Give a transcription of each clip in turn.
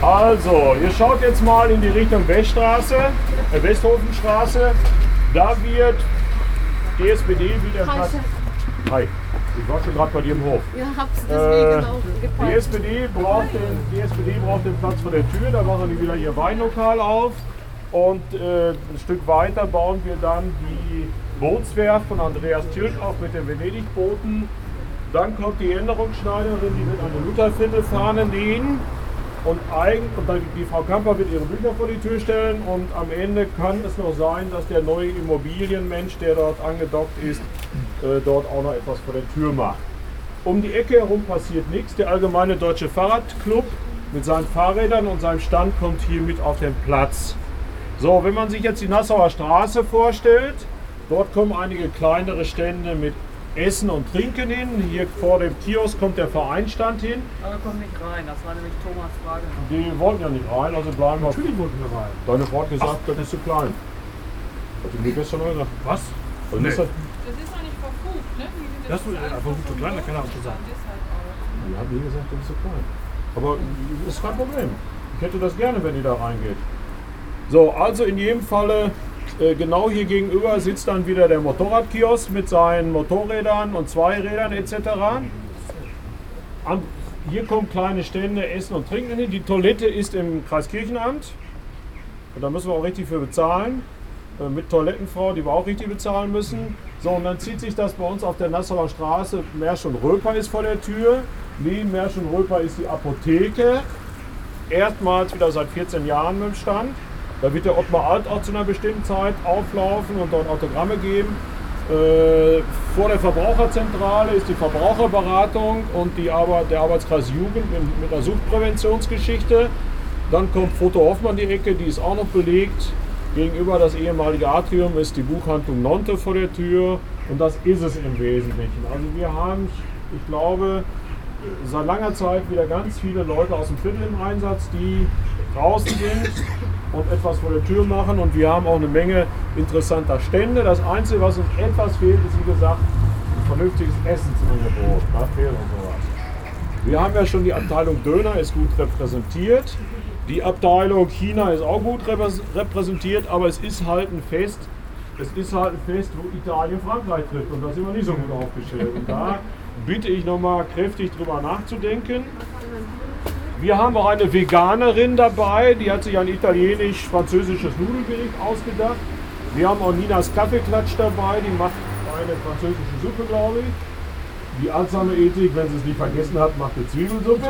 Also, ihr schaut jetzt mal in die Richtung Westhofenstraße. Da wird DSPD wieder... Hi, ich war schon gerade bei dir im Hof. Ja, hab's deswegen auch gepackt. DSPD braucht den Platz vor der Tür, da machen die wieder ihr Weinlokal auf. Und ein Stück weiter bauen wir dann die Bootswerft von Andreas Türkow mit den Venedigbooten. Dann kommt die Änderungsschneiderin, die wird eine Lutherviertelfahne nähen. Und dann die Frau Kamper wird ihre Bücher vor die Tür stellen. Und am Ende kann es noch sein, dass der neue Immobilienmensch, der dort angedockt ist, dort auch noch etwas vor der Tür macht. Um die Ecke herum passiert nichts. Der Allgemeine Deutsche Fahrradclub mit seinen Fahrrädern und seinem Stand kommt hier mit auf den Platz. So, wenn man sich jetzt die Nassauer Straße vorstellt, dort kommen einige kleinere Stände mit Essen und Trinken hin. Hier vor dem Kiosk kommt der Vereinstand hin. Aber kommt nicht rein, das war nämlich Thomas' Frage. Die wollten ja nicht rein, also bleiben wir. Natürlich wollten wir rein. Deine Frau hat gesagt, das ist zu klein. Hat die mir gestern noch gesagt. Was? Also Nee. ist das, Das ist noch nicht verfugt, ne? Das ist einfach gut zu klein, da kann er was gesagt. die hat mir gesagt, das ist zu klein. Aber ist kein Problem. Ich hätte das gerne, wenn die da reingeht. So, also in jedem Falle, genau hier gegenüber sitzt dann wieder der Motorradkiosk mit seinen Motorrädern und Zweirädern etc. Hier kommen kleine Stände, Essen und Trinken hin. Die Toilette ist im Kreiskirchenamt. Und da müssen wir auch richtig für bezahlen. Mit Toilettenfrau, die wir auch richtig bezahlen müssen. So, und dann zieht sich das bei uns auf der Nassauer Straße. Mersch und Röper ist vor der Tür. Neben Mersch und Röper ist die Apotheke. Erstmals wieder seit 14 Jahren mit dem Stand. Da wird der Ottmar Alt auch zu einer bestimmten Zeit auflaufen und dort Autogramme geben. Vor der Verbraucherzentrale ist die Verbraucherberatung und der Arbeitskreis Jugend mit einer Suchtpräventionsgeschichte. Dann kommt Foto Hoffmann die Ecke, die ist auch noch belegt. Gegenüber das ehemalige Atrium ist die Buchhandlung Nonte vor der Tür und das ist es im Wesentlichen. Also wir haben, ich glaube, seit langer Zeit wieder ganz viele Leute aus dem Viertel im Einsatz, die draußen sind und etwas vor der Tür machen und wir haben auch eine Menge interessanter Stände. Das Einzige, was uns etwas fehlt, ist wie gesagt ein vernünftiges Essensangebot. Da fehlt uns was. Wir haben ja schon die Abteilung Döner, ist gut repräsentiert. Die Abteilung China ist auch gut repräsentiert, aber es ist halt ein Fest, wo Italien Frankreich trifft und da sind wir nicht so gut aufgestellt. Und da bitte ich nochmal kräftig drüber nachzudenken. Wir haben auch eine Veganerin dabei, die hat sich ein italienisch-französisches Nudelgericht ausgedacht. Wir haben auch Ninas Kaffeeklatsch dabei, die macht eine französische Suppe, glaube ich. Die Alzheimer Ethik, wenn sie es nicht vergessen hat, macht eine Zwiebelsuppe.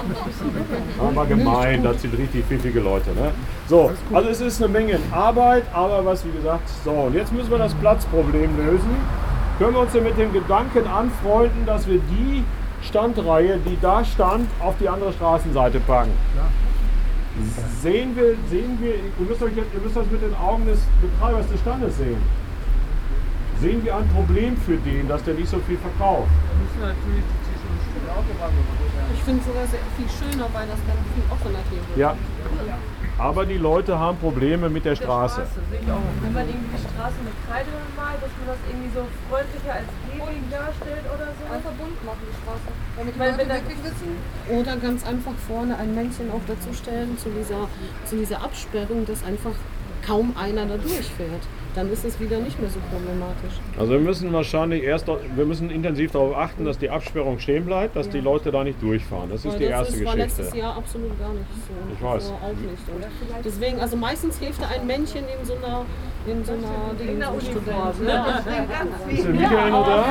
Aber gemein, das sind richtig pfiffige Leute. Ne? So, also es ist eine Menge Arbeit, aber was wie gesagt, so und jetzt müssen wir das Platzproblem lösen. Können wir uns denn mit dem Gedanken anfreunden, dass wir die Standreihe, die da stand, auf die andere Straßenseite packen? Sehen wir, ihr müsst das mit den Augen des Betreibers des Standes sehen. Sehen wir ein Problem für den, dass der nicht so viel verkauft? Da müssen wir natürlich die Tische und Stühle auch Ich finde es sogar sehr viel schöner, weil das dann viel offener hier wird. Ja. Aber die Leute haben Probleme mit der Straße. sehe ich auch. Wenn man irgendwie die Straße mit Kreide malt, dass man das irgendwie so freundlicher als Gehweg darstellt oder so. Einfach bunt machen die Straße. Damit die Weil Leute wenn da- wirklich wissen. Oder ganz einfach vorne ein Männchen auch dazu stellen zu dieser Absperrung, dass einfach kaum einer da durchfährt. Dann ist es wieder nicht mehr so problematisch. Also wir müssen intensiv darauf achten, dass die Absperrung stehen bleibt, dass die Leute da nicht durchfahren. Das ist Weil die erste das war letztes Geschichte. Jahr absolut gar nicht so. Ich weiß. So auch nicht. Und deswegen, also meistens hilft da ein Männchen in so einer Student. Ne? Ist der Michael noch da?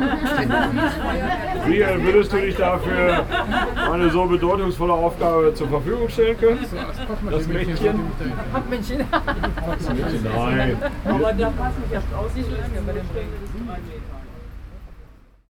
Michael, würdest du dich dafür eine so bedeutungsvolle Aufgabe zur Verfügung stellen können? Das Mädchen? Pappmännchen. Nein. Aber da passen ja auch nicht lange bei dem Ring.